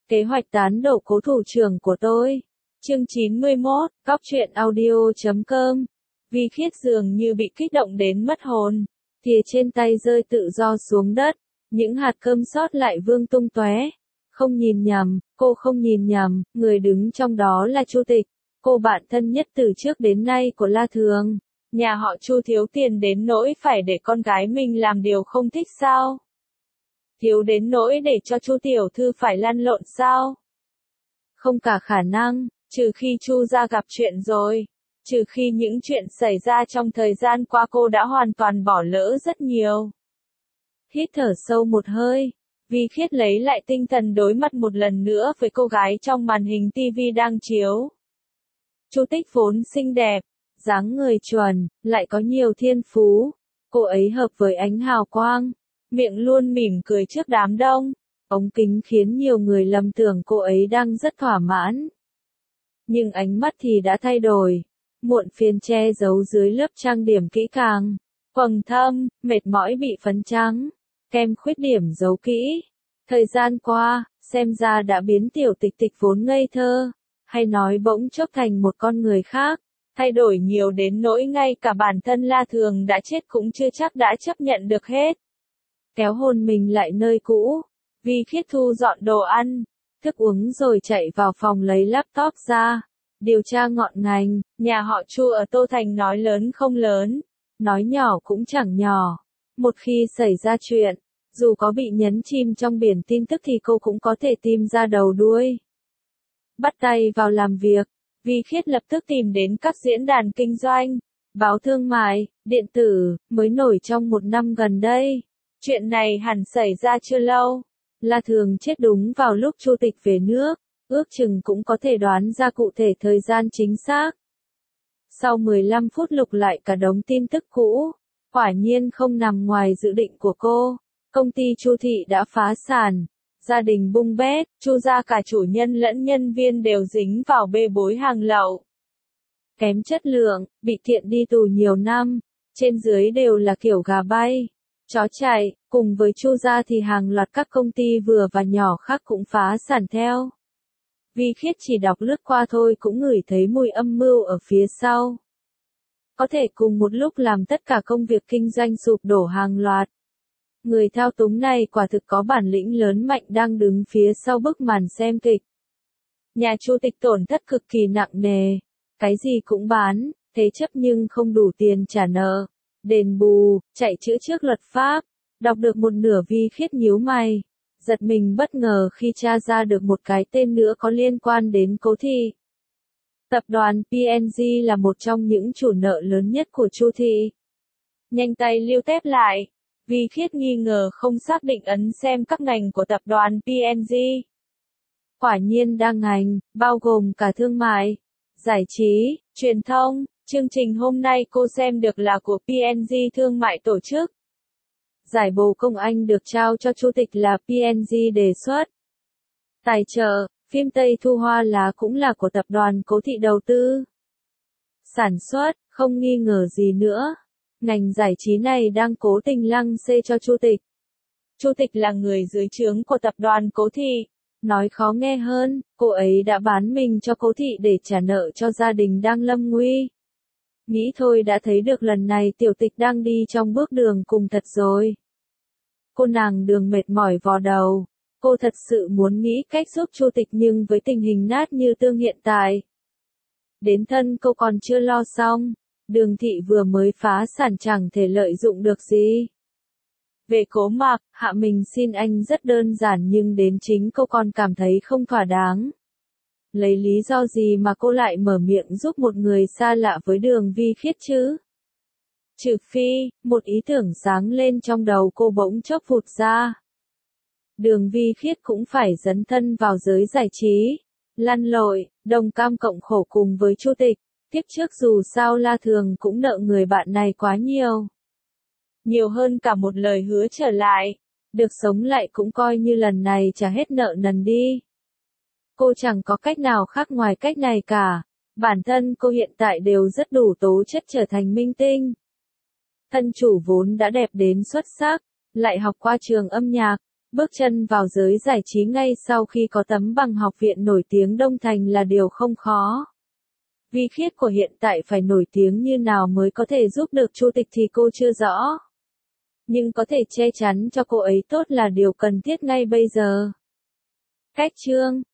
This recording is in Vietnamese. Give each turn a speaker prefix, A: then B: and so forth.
A: Kế hoạch tán đổ cố thủ trưởng của tôi. Chương 91, Cóc truyện audio.com. Vi Khiết dường như bị kích động đến mất hồn, thìa trên tay rơi tự do xuống đất, những hạt cơm sót lại vương tung tóe. Không nhìn nhầm, cô không nhìn nhầm, người đứng trong đó là Chu Tịch, cô bạn thân nhất từ trước đến nay của La Thường. Nhà họ Chu thiếu tiền đến nỗi phải để con gái mình làm điều không thích sao? Thiếu đến nỗi để cho Chu tiểu thư phải lăn lộn sao? Không cả khả năng, trừ khi Chu gia gặp chuyện rồi, trừ khi những chuyện xảy ra trong thời gian qua cô đã hoàn toàn bỏ lỡ rất nhiều. Hít thở sâu một hơi, Vi Khiết lấy lại tinh thần đối mặt một lần nữa với cô gái trong màn hình TV đang chiếu. Chu Tích vốn xinh đẹp, dáng người chuẩn, lại có nhiều thiên phú. Cô ấy hợp với ánh hào quang, miệng luôn mỉm cười trước đám đông. Ống kính khiến nhiều người lầm tưởng cô ấy đang rất thỏa mãn. Nhưng ánh mắt thì đã thay đổi. Muộn phiền che giấu dưới lớp trang điểm kỹ càng. Quầng thâm, mệt mỏi bị phấn trắng. Kem khuyết điểm giấu kỹ. Thời gian qua, xem ra đã biến Tiểu Tịch Tịch vốn ngây thơ, hay nói bỗng chốc thành một con người khác. Thay đổi nhiều đến nỗi ngay cả bản thân La Thường đã chết cũng chưa chắc đã chấp nhận được hết. Kéo hồn mình lại nơi cũ. Vi Khiết thu dọn đồ ăn, thức uống rồi chạy vào phòng lấy laptop ra. Điều tra ngọn ngành, nhà họ Chu ở Tô Thành nói lớn không lớn, nói nhỏ cũng chẳng nhỏ. Một khi xảy ra chuyện, dù có bị nhấn chìm trong biển tin tức thì cô cũng có thể tìm ra đầu đuôi. Bắt tay vào làm việc, Vi Khiết lập tức tìm đến các diễn đàn kinh doanh, báo thương mại, điện tử, mới nổi trong một năm gần đây. Chuyện này hẳn xảy ra chưa lâu. La Thường chết đúng vào lúc Chu Tịch về nước, ước chừng cũng có thể đoán ra cụ thể thời gian chính xác. Sau 15 phút lục lại cả đống tin tức cũ, quả nhiên không nằm ngoài dự định của cô. Công ty Chu Thị đã phá sản, gia đình bung bét, Chu gia cả chủ nhân lẫn nhân viên đều dính vào bê bối hàng lậu. Kém chất lượng, bị kiện đi tù nhiều năm, trên dưới đều là kiểu gà bay, chó chạy, cùng với Chu gia thì hàng loạt các công ty vừa và nhỏ khác cũng phá sản theo. Vi Khiết chỉ đọc lướt qua thôi cũng ngửi thấy mùi âm mưu ở phía sau. Có thể cùng một lúc làm tất cả công việc kinh doanh sụp đổ hàng loạt. Người thao túng này quả thực có bản lĩnh lớn mạnh đang đứng phía sau bức màn xem kịch. Nhà Chu Tịch tổn thất cực kỳ nặng nề, cái gì cũng bán, thế chấp nhưng không đủ tiền trả nợ. Đền bù, chạy chữa trước luật pháp. Đọc được một nửa Vi Khiết nhíu mày, giật mình bất ngờ khi tra ra được một cái tên nữa có liên quan đến Cố Thị. Tập đoàn P&G là một trong những chủ nợ lớn nhất của Chu Thị. Nhanh tay lưu tép lại, Vi Khiết nghi ngờ không xác định ấn xem các ngành của tập đoàn P&G. Quả nhiên đa ngành, bao gồm cả thương mại, giải trí, truyền thông. Chương trình hôm nay cô xem được là của P&G Thương mại tổ chức. Giải bồ công Anh được trao cho Chu Tịch là P&G đề xuất. Tài trợ, phim Tây Thu Hoa Lá cũng là của tập đoàn Cố Thị đầu tư. Sản xuất, không nghi ngờ gì nữa. Ngành giải trí này đang cố tình lăng xê cho Chu Tịch. Chu Tịch là người dưới trướng của tập đoàn Cố Thị. Nói khó nghe hơn, cô ấy đã bán mình cho Cố Thị để trả nợ cho gia đình đang lâm nguy. Nghĩ thôi đã thấy được lần này Tiểu Tịch đang đi trong bước đường cùng thật rồi. Cô nàng Đường mệt mỏi vò đầu. Cô thật sự muốn nghĩ cách giúp Chu Tịch nhưng với tình hình nát như tương hiện tại. Đến thân cô còn chưa lo xong. Đường Thị vừa mới phá sản chẳng thể lợi dụng được gì. Về Cố Mạc, hạ mình xin anh rất đơn giản nhưng đến chính cô còn cảm thấy không thỏa đáng. Lấy lý do gì mà cô lại mở miệng giúp một người xa lạ với Đường Vi Khiết chứ? Trừ phi, một ý tưởng sáng lên trong đầu cô bỗng chốc vụt ra. Đường Vi Khiết cũng phải dấn thân vào giới giải trí, lăn lội, đồng cam cộng khổ cùng với Chu Tịch. Tiếp trước dù sao La Thường cũng nợ người bạn này quá nhiều. Nhiều hơn cả một lời hứa trở lại. Được sống lại cũng coi như lần này trả hết nợ nần đi. Cô chẳng có cách nào khác ngoài cách này cả. Bản thân cô hiện tại đều rất đủ tố chất trở thành minh tinh. Thân chủ vốn đã đẹp đến xuất sắc, lại học qua trường âm nhạc, Bước chân vào giới giải trí ngay sau khi có tấm bằng học viện nổi tiếng Đông Thành là điều không khó. Vi Khiết của hiện tại phải nổi tiếng như nào mới có thể giúp được Chu Tịch thì cô chưa rõ. Nhưng có thể che chắn cho cô ấy tốt là điều cần thiết ngay bây giờ. Cách chương